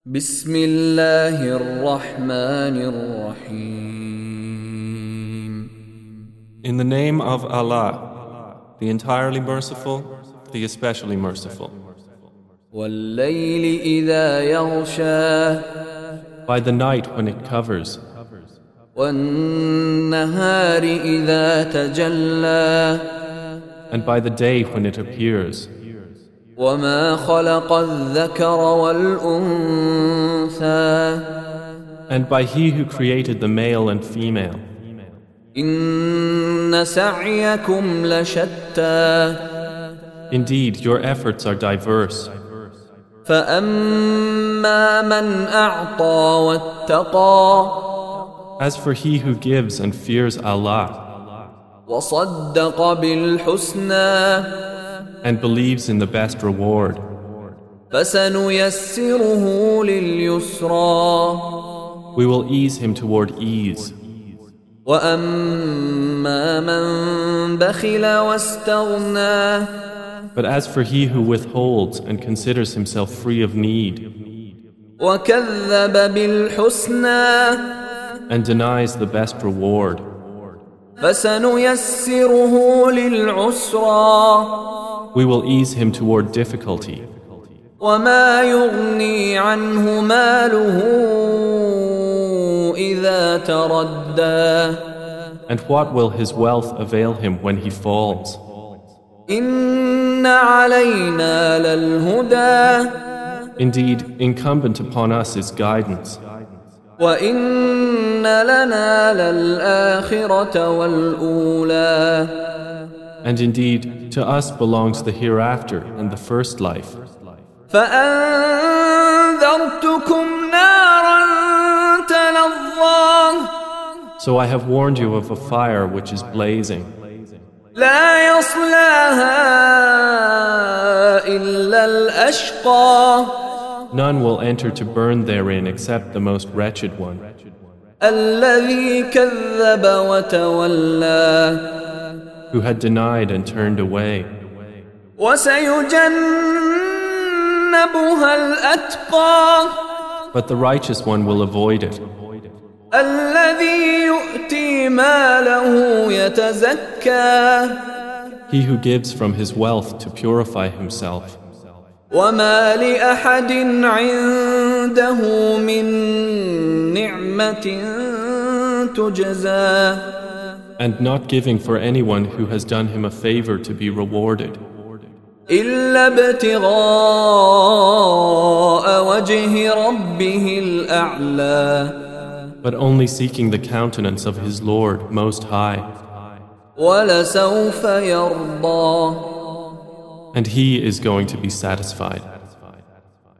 بسم الله الرحمن الرحيم. In the name of Allah, the entirely merciful, the especially merciful. والليل إذا يغشى By the night when it covers, والنهار إذا تجلى and by the day when it appears, وما خلق الذكر والأنثى and by He who created the male and female. إن سعيكم لشتى Indeed, your efforts are diverse. فأما من أعطى واتقى As for he who gives and fears Allah وصدق بالحسنى and believes in the best reward, فسنيسره لليسرى we will ease him toward ease. وأما من بخل واستغنى But as for he who withholds and considers himself free of need وكذب بالحسنى and denies the best reward, فسنيسره للعسرى we will ease him toward difficulty. وما يغني عنه ماله إذا تردى And what will his wealth avail him when he falls? إن علينا للهدى Indeed, incumbent upon us is guidance, وإن لنا للآخرة والأولى and indeed, to us belongs the hereafter and the first life. فأنذرتكم نارا تلظى So I have warned you of a fire which is blazing. لا يصلاها إلا الأشقى None will enter to burn therein except the most wretched one, الذي كذب وتولى who had denied and turned away. وسيجنبها الأتقى But the righteous one will avoid it, الذي يؤتي ماله يتزكى he who gives from his wealth to purify himself. وما لأحد عنده من نعمة تجزى And not giving for anyone who has done him a favor to be rewarded, إلا ابتغاء وجه ربه الأعلى but only seeking the countenance of his Lord Most High. ولسوف يرضى And he is going to be satisfied.